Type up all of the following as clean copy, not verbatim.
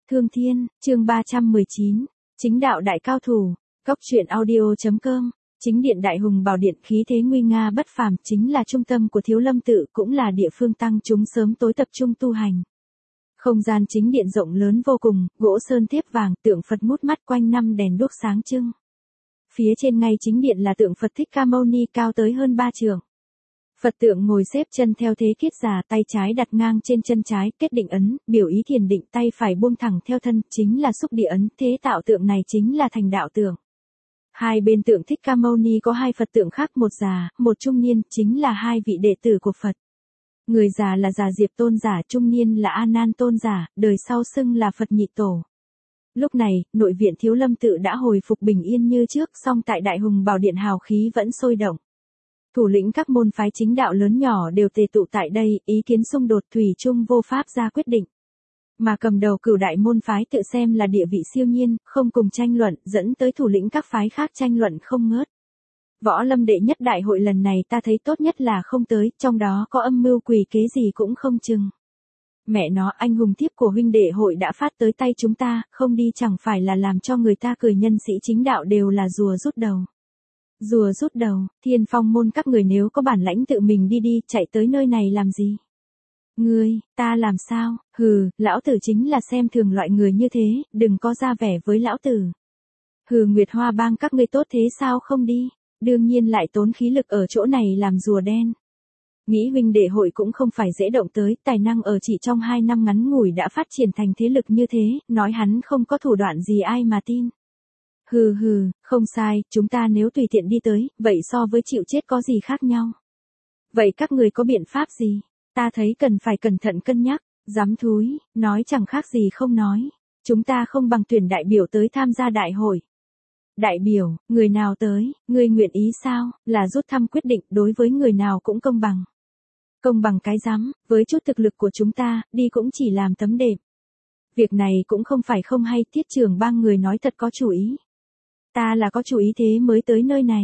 Thương Thiên, chương 319, chính đạo đại cao thủ, Cóc truyện audio.com, chính điện đại hùng bảo điện khí thế nguy nga bất phàm chính là trung tâm của Thiếu Lâm tự cũng là địa phương tăng chúng sớm tối tập trung tu hành. Không gian chính điện rộng lớn vô cùng, gỗ sơn thiếp vàng, tượng Phật mút mắt quanh năm đèn đuốc sáng trưng. Phía trên ngay chính điện là tượng Phật Thích Ca Mâu Ni cao tới hơn 3 trượng. Phật tượng ngồi xếp chân theo thế kiết già, tay trái đặt ngang trên chân trái, kết định ấn, biểu ý thiền định, tay phải buông thẳng theo thân, chính là xúc địa ấn, thế tạo tượng này chính là thành đạo tượng. Hai bên tượng Thích Ca Mâu Ni có hai Phật tượng khác, một già, một trung niên, chính là hai vị đệ tử của Phật. Người già là Già Diệp Tôn giả, trung niên là A Nan Tôn giả, đời sau xưng là Phật Nhị Tổ. Lúc này, nội viện Thiếu Lâm tự đã hồi phục bình yên như trước, song tại Đại Hùng Bảo Điện hào khí vẫn sôi động. Thủ lĩnh các môn phái chính đạo lớn nhỏ đều tề tụ tại đây, ý kiến xung đột thủy chung vô pháp ra quyết định. Mà cầm đầu Cửu đại môn phái tự xem là địa vị siêu nhiên, không cùng tranh luận, dẫn tới thủ lĩnh các phái khác tranh luận không ngớt. Võ Lâm đệ nhất đại hội lần này ta thấy tốt nhất là không tới, trong đó có âm mưu quỷ kế gì cũng không chừng. Mẹ nó, anh hùng thiếp của huynh đệ hội đã phát tới tay chúng ta, không đi chẳng phải là làm cho người ta cười, nhân sĩ chính đạo đều là rùa rút đầu. Rùa rút đầu, Thiên Phong môn các người nếu có bản lãnh tự mình đi, chạy tới nơi này làm gì? Ngươi, ta làm sao? Hừ, lão tử chính là xem thường loại người như thế, đừng có ra vẻ với lão tử. Hừ, Nguyệt Hoa bang các ngươi tốt thế sao không đi? Đương nhiên lại tốn khí lực ở chỗ này làm rùa đen. Nghĩ huynh đệ hội cũng không phải dễ động tới, tài năng ở chỉ trong 2 năm ngắn ngủi đã phát triển thành thế lực như thế, nói hắn không có thủ đoạn gì ai mà tin. Hừ, không sai, chúng ta nếu tùy tiện đi tới, vậy so với chịu chết có gì khác nhau? Vậy các người có biện pháp gì? Ta thấy cần phải cẩn thận cân nhắc, dám thúi, nói chẳng khác gì không nói. Chúng ta không bằng tuyển đại biểu tới tham gia đại hội. Đại biểu, người nào tới, người nguyện ý sao, là rút thăm quyết định, đối với người nào cũng công bằng. Công bằng cái rắm, với chút thực lực của chúng ta, đi cũng chỉ làm tấm đệm. Việc này cũng không phải không hay, Tiết trưởng bang người nói thật có chủ ý. Ta là có chủ ý thế mới tới nơi này.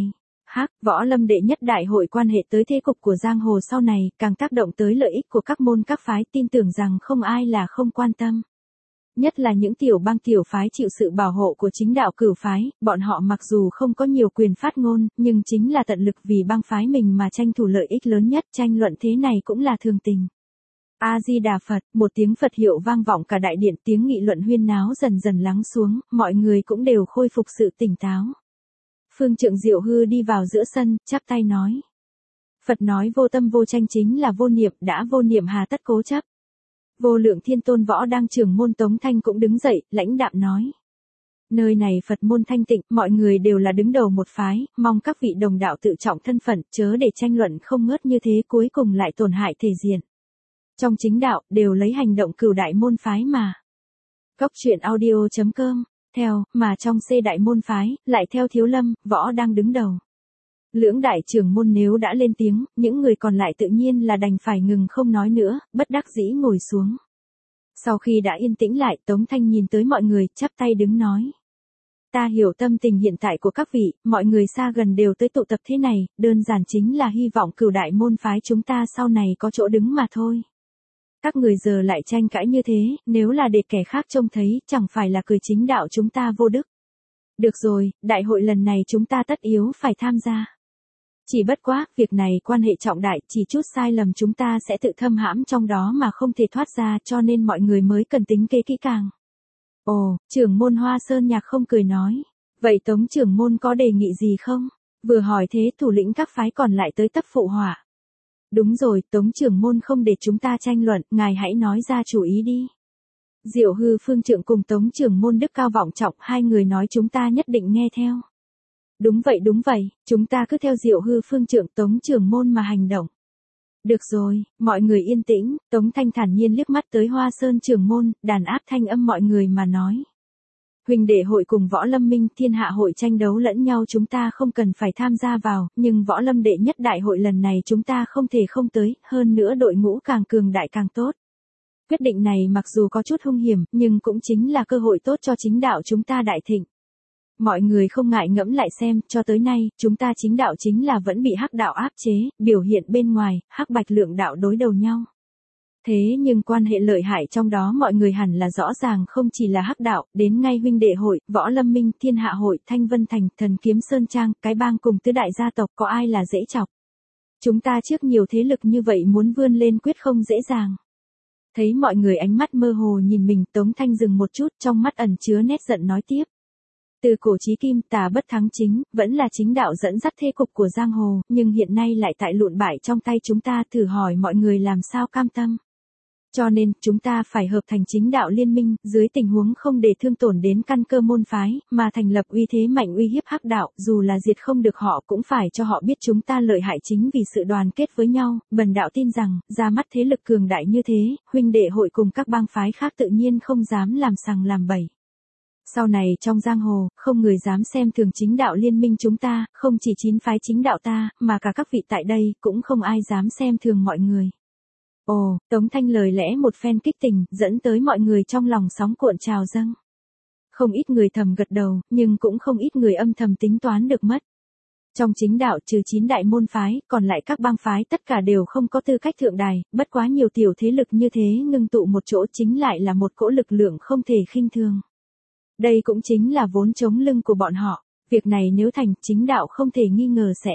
Võ Lâm đệ nhất đại hội quan hệ tới thế cục của giang hồ sau này, càng tác động tới lợi ích của các môn các phái, tin tưởng rằng không ai là không quan tâm. Nhất là những tiểu bang tiểu phái chịu sự bảo hộ của chính đạo Cửu phái, bọn họ mặc dù không có nhiều quyền phát ngôn, nhưng chính là tận lực vì bang phái mình mà tranh thủ lợi ích lớn nhất, tranh luận thế này cũng là thường tình. A-di-đà Phật, một tiếng Phật hiệu vang vọng cả đại điện, tiếng nghị luận huyên náo dần dần lắng xuống, mọi người cũng đều khôi phục sự tỉnh táo. Phương Trượng Diệu Hư đi vào giữa sân, chắp tay nói. Phật nói vô tâm vô tranh chính là vô niệm, đã vô niệm hà tất cố chấp. Vô Lượng Thiên Tôn Võ Đang trưởng môn Tống Thanh cũng đứng dậy, lãnh đạm nói. Nơi này Phật môn thanh tịnh, mọi người đều là đứng đầu một phái, mong các vị đồng đạo tự trọng thân phận, chớ để tranh luận không ngớt như thế cuối cùng lại tổn hại thể diện. Trong chính đạo, đều lấy hành động Cửu đại môn phái mà. Cóc truyện audio.com, theo, mà trong C đại môn phái, lại theo Thiếu Lâm, Võ Đang đứng đầu. Lưỡng đại trưởng môn nếu đã lên tiếng, những người còn lại tự nhiên là đành phải ngừng không nói nữa, bất đắc dĩ ngồi xuống. Sau khi đã yên tĩnh lại, Tống Thanh nhìn tới mọi người, chắp tay đứng nói. Ta hiểu tâm tình hiện tại của các vị, mọi người xa gần đều tới tụ tập thế này, đơn giản chính là hy vọng Cửu đại môn phái chúng ta sau này có chỗ đứng mà thôi. Các người giờ lại tranh cãi như thế, nếu là để kẻ khác trông thấy, chẳng phải là cười chính đạo chúng ta vô đức. Được rồi, đại hội lần này chúng ta tất yếu phải tham gia. Chỉ bất quá, việc này quan hệ trọng đại, chỉ chút sai lầm chúng ta sẽ tự thâm hãm trong đó mà không thể thoát ra, cho nên mọi người mới cần tính kế kỹ càng. Ồ, trưởng môn Hoa Sơn Nhạc không cười nói. Vậy Tống trưởng môn có đề nghị gì không? Vừa hỏi thế thủ lĩnh các phái còn lại tới tấp phụ họa. Đúng rồi, Tống trưởng môn không để chúng ta tranh luận, ngài hãy nói ra chủ ý đi. Diệu Hư Phương Trượng cùng Tống trưởng môn đức cao vọng trọng, hai người nói chúng ta nhất định nghe theo. Đúng vậy, chúng ta cứ theo Diệu Hư Phương Trượng Tống trưởng môn mà hành động. Được rồi, mọi người yên tĩnh, Tống Thanh thản nhiên liếc mắt tới Hoa Sơn trưởng môn, đàn áp thanh âm mọi người mà nói. Huynh đệ hội cùng Võ Lâm Minh Thiên Hạ hội tranh đấu lẫn nhau chúng ta không cần phải tham gia vào, nhưng Võ Lâm đệ nhất đại hội lần này chúng ta không thể không tới, hơn nữa đội ngũ càng cường đại càng tốt. Quyết định này mặc dù có chút hung hiểm, nhưng cũng chính là cơ hội tốt cho chính đạo chúng ta đại thịnh. Mọi người không ngại ngẫm lại xem, cho tới nay, chúng ta chính đạo chính là vẫn bị hắc đạo áp chế, biểu hiện bên ngoài, hắc bạch lượng đạo đối đầu nhau. Thế nhưng quan hệ lợi hại trong đó mọi người hẳn là rõ ràng, không chỉ là hắc đạo, đến ngay huynh đệ hội, võ lâm minh, thiên hạ hội, thanh vân thành, thần kiếm sơn trang, cái bang cùng tứ đại gia tộc có ai là dễ chọc. Chúng ta trước nhiều thế lực như vậy muốn vươn lên quyết không dễ dàng. Thấy mọi người ánh mắt mơ hồ nhìn mình, Tống Thanh dừng một chút, trong mắt ẩn chứa nét giận nói tiếp. Từ cổ chí kim, tà bất thắng chính, vẫn là chính đạo dẫn dắt thế cục của giang hồ, nhưng hiện nay lại tại lụn bại trong tay chúng ta, thử hỏi mọi người làm sao cam tâm. Cho nên, chúng ta phải hợp thành chính đạo liên minh, dưới tình huống không để thương tổn đến căn cơ môn phái, mà thành lập uy thế mạnh uy hiếp hắc đạo, dù là diệt không được họ cũng phải cho họ biết chúng ta lợi hại chính vì sự đoàn kết với nhau. Bần đạo tin rằng, ra mắt thế lực cường đại như thế, huynh đệ hội cùng các bang phái khác tự nhiên không dám làm sằng làm bậy. Sau này trong giang hồ, không người dám xem thường chính đạo liên minh chúng ta, không chỉ 9 phái chính đạo ta, mà cả các vị tại đây, cũng không ai dám xem thường mọi người. Ồ, Tống Thanh lời lẽ một phen kích tình, dẫn tới mọi người trong lòng sóng cuộn trào dâng. Không ít người thầm gật đầu, nhưng cũng không ít người âm thầm tính toán được mất. Trong chính đạo trừ 9 đại môn phái, còn lại các bang phái tất cả đều không có tư cách thượng đài, bất quá nhiều tiểu thế lực như thế ngưng tụ một chỗ chính lại là một cỗ lực lượng không thể khinh thường. Đây cũng chính là vốn chống lưng của bọn họ, việc này nếu thành chính đạo không thể nghi ngờ sẽ.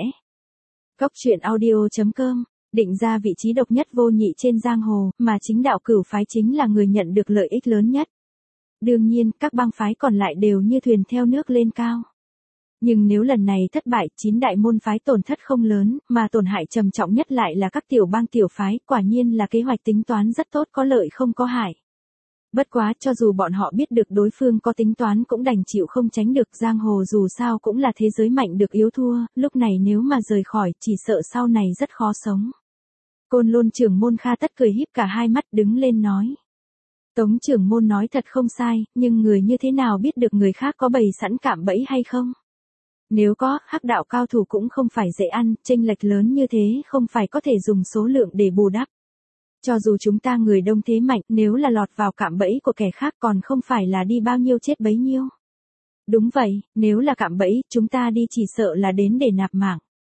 Góc truyện audio.com định ra vị trí độc nhất vô nhị trên giang hồ, mà chính đạo cửu phái chính là người nhận được lợi ích lớn nhất. Đương nhiên, các bang phái còn lại đều như thuyền theo nước lên cao. Nhưng nếu lần này thất bại, 9 đại môn phái tổn thất không lớn, mà tổn hại trầm trọng nhất lại là các tiểu bang tiểu phái, quả nhiên là kế hoạch tính toán rất tốt, có lợi không có hại. Bất quá, cho dù bọn họ biết được đối phương có tính toán cũng đành chịu không tránh được, giang hồ dù sao cũng là thế giới mạnh được yếu thua, lúc này nếu mà rời khỏi, chỉ sợ sau này rất khó sống. Côn Lôn trưởng môn Kha Tất cười híp cả hai mắt đứng lên nói. Tống trưởng môn nói thật không sai, nhưng người như thế nào biết được người khác có bày sẵn cạm bẫy hay không? Nếu có, hắc đạo cao thủ cũng không phải dễ ăn, chênh lệch lớn như thế không phải có thể dùng số lượng để bù đắp. Cho dù chúng ta người đông thế mạnh, nếu là lọt vào cạm bẫy của kẻ khác còn không phải là đi bao nhiêu chết bấy nhiêu. Đúng vậy, nếu là cạm bẫy, chúng ta đi chỉ sợ là đến để nạp mạng.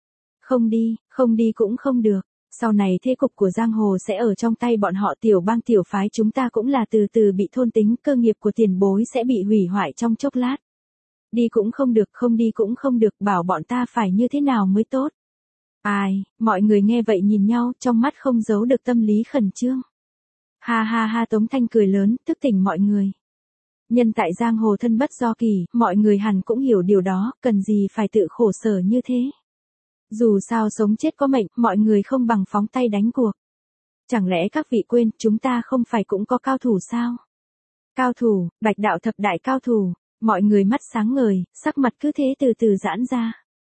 Không đi cũng không được. Sau này thế cục của giang hồ sẽ ở trong tay bọn họ, tiểu bang tiểu phái chúng ta cũng là từ từ bị thôn tính, cơ nghiệp của tiền bối sẽ bị hủy hoại trong chốc lát. Đi cũng không được, không đi cũng không được, bảo bọn ta phải như thế nào mới tốt. Ai, mọi người nghe vậy nhìn nhau, trong mắt không giấu được tâm lý khẩn trương. Ha ha ha, Tống Thanh cười lớn, thức tỉnh mọi người. Nhân tại giang hồ thân bất do kỳ, mọi người hẳn cũng hiểu điều đó, cần gì phải tự khổ sở như thế. Dù sao sống chết có mệnh, mọi người không bằng phóng tay đánh cuộc. Chẳng lẽ các vị quên, chúng ta không phải cũng có cao thủ sao? Cao thủ, Bạch đạo thập đại cao thủ, mọi người mắt sáng ngời, sắc mặt cứ thế từ từ giãn ra.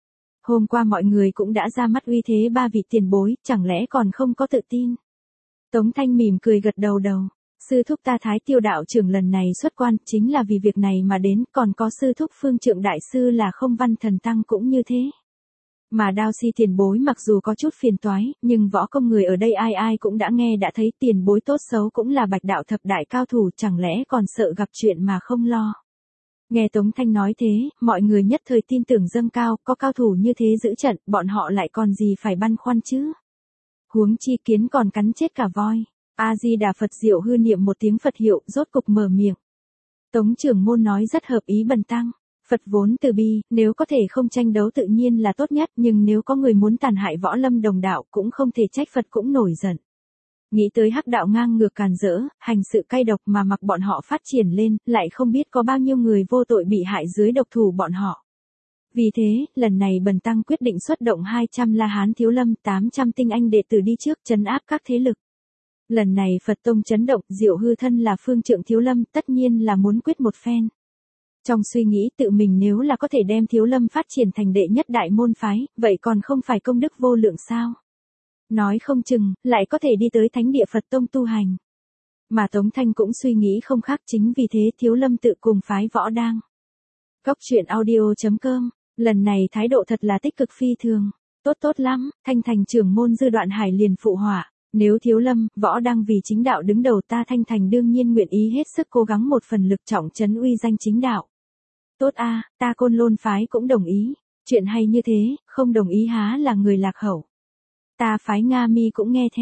Hôm qua mọi người cũng đã ra mắt uy thế ba vị tiền bối, chẳng lẽ còn không có tự tin? Tống Thanh mỉm cười gật đầu. Sư thúc ta Thái Tiêu đạo trưởng lần này xuất quan, chính là vì việc này mà đến, còn có sư thúc Phương Trượng đại sư là Không Văn Thần Tăng cũng như thế. Mà Đao Si tiền bối mặc dù có chút phiền toái, nhưng võ công người ở đây ai ai cũng đã nghe đã thấy, tiền bối tốt xấu cũng là Bạch đạo thập đại cao thủ, chẳng lẽ còn sợ gặp chuyện mà không lo. Nghe Tống Thanh nói thế, mọi người nhất thời tin tưởng dâng cao, có cao thủ như thế giữ trận, bọn họ lại còn gì phải băn khoăn chứ. Huống chi kiến còn cắn chết cả voi. A-di-đà Phật, Diệu Hư niệm một tiếng Phật hiệu, rốt cục mở miệng. Tống trưởng môn nói rất hợp ý bần tăng. Phật vốn từ bi, nếu có thể không tranh đấu tự nhiên là tốt nhất, nhưng nếu có người muốn tàn hại võ lâm đồng đạo cũng không thể trách Phật cũng nổi giận. Nghĩ tới hắc đạo ngang ngược càn rỡ, hành sự cay độc mà mặc bọn họ phát triển lên, lại không biết có bao nhiêu người vô tội bị hại dưới độc thủ bọn họ. Vì thế, lần này bần tăng quyết định xuất động 200 La Hán Thiếu Lâm, 800 tinh anh đệ tử đi trước trấn áp các thế lực. Lần này Phật tông chấn động, Diệu Hư thân là Phương Trượng Thiếu Lâm, tất nhiên là muốn quyết một phen. Trong suy nghĩ tự mình nếu là có thể đem Thiếu Lâm phát triển thành đệ nhất đại môn phái, vậy còn không phải công đức vô lượng sao? Nói không chừng, lại có thể đi tới thánh địa Phật tông tu hành. Mà Tống Thanh cũng suy nghĩ không khác, chính vì thế Thiếu Lâm tự cùng phái võ đang. Góc truyện audio.com, lần này thái độ thật là tích cực phi thường. Tốt lắm, Thanh Thành trưởng môn Dư Đoạn Hải liền phụ họa. Nếu Thiếu Lâm, võ đang vì chính đạo đứng đầu, ta Thanh Thành đương nhiên nguyện ý hết sức cố gắng một phần lực trọng trấn uy danh chính đạo. Tốt a, ta Côn Lôn phái cũng đồng ý. Chuyện hay như thế, không đồng ý há là người lạc hậu. Ta phái Nga Mi cũng nghe theo.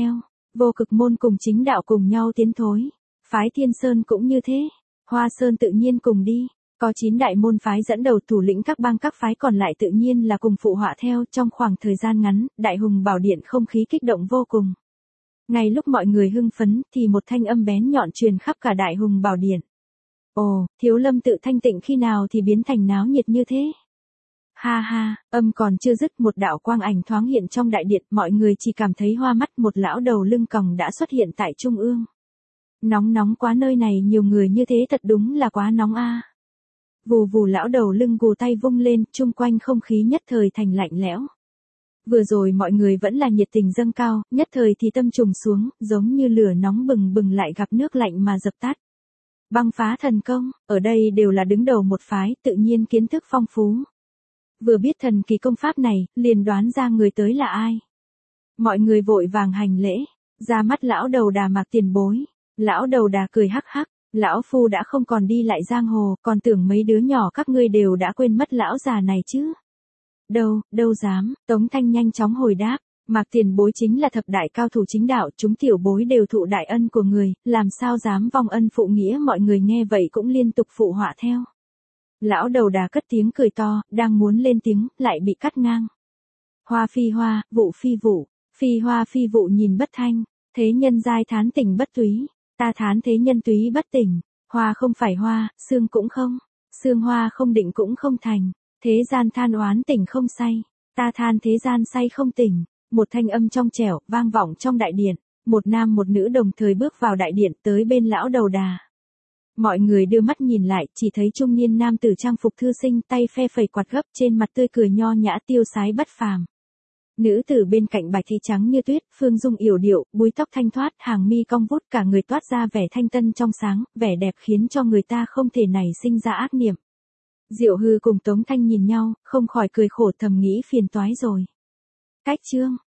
Vô Cực môn cùng Chính đạo cùng nhau tiến thối. Phái Thiên Sơn cũng như thế. Hoa Sơn tự nhiên cùng đi. Có 9 đại môn phái dẫn đầu thủ lĩnh các bang các phái còn lại tự nhiên là cùng phụ họa theo. Trong khoảng thời gian ngắn, Đại Hùng Bảo Điện không khí kích động vô cùng. Ngay lúc mọi người hưng phấn thì một thanh âm bén nhọn truyền khắp cả Đại Hùng Bảo Điện. Ồ, Thiếu Lâm tự thanh tịnh khi nào thì biến thành náo nhiệt như thế? Ha ha, âm còn chưa dứt, một đạo quang ảnh thoáng hiện trong đại điện, mọi người chỉ cảm thấy hoa mắt, một lão đầu lưng còng đã xuất hiện tại trung ương. Nóng quá, nơi này nhiều người như thế thật đúng là quá nóng a. Vù vù, lão đầu lưng gù tay vung lên, chung quanh không khí nhất thời thành lạnh lẽo. Vừa rồi mọi người vẫn là nhiệt tình dâng cao, nhất thời thì tâm trùng xuống, giống như lửa nóng bừng bừng lại gặp nước lạnh mà dập tắt. Băng phá thần công, ở đây đều là đứng đầu một phái, tự nhiên kiến thức phong phú. Vừa biết thần kỳ công pháp này, liền đoán ra người tới là ai. Mọi người vội vàng hành lễ, ra mắt lão đầu đà Mạc tiền bối. Lão đầu đà cười hắc hắc, lão phu đã không còn đi lại giang hồ, còn tưởng mấy đứa nhỏ các ngươi đều đã quên mất lão già này chứ. Đâu dám, Tống Thanh nhanh chóng hồi đáp, Mạc tiền bối chính là thập đại cao thủ chính đạo, chúng tiểu bối đều thụ đại ân của người, làm sao dám vong ân phụ nghĩa. Mọi người nghe vậy cũng liên tục phụ họa theo. Lão đầu đà cất tiếng cười to, đang muốn lên tiếng, lại bị cắt ngang. Hoa phi hoa, vụ phi vụ, phi hoa phi vụ nhìn bất thanh, thế nhân giai thán tình bất túy, ta thán thế nhân túy bất tình, hoa không phải hoa, xương cũng không, xương hoa không định cũng không thành, thế gian than oán tình không say, ta than thế gian say không tình. Một thanh âm trong trẻo, vang vọng trong đại điện, một nam một nữ đồng thời bước vào đại điện tới bên lão đầu đà. Mọi người đưa mắt nhìn lại, chỉ thấy trung niên nam tử trang phục thư sinh, tay phe phẩy quạt gấp, trên mặt tươi cười nho nhã tiêu sái bất phàm. Nữ tử bên cạnh bạch y trắng như tuyết, phương dung yểu điệu, búi tóc thanh thoát, hàng mi cong vút, cả người toát ra vẻ thanh tân trong sáng, vẻ đẹp khiến cho người ta không thể nảy sinh ra ác niệm. Diệu Hư cùng Tống Thanh nhìn nhau, không khỏi cười khổ thầm nghĩ phiền toái rồi. Cách chương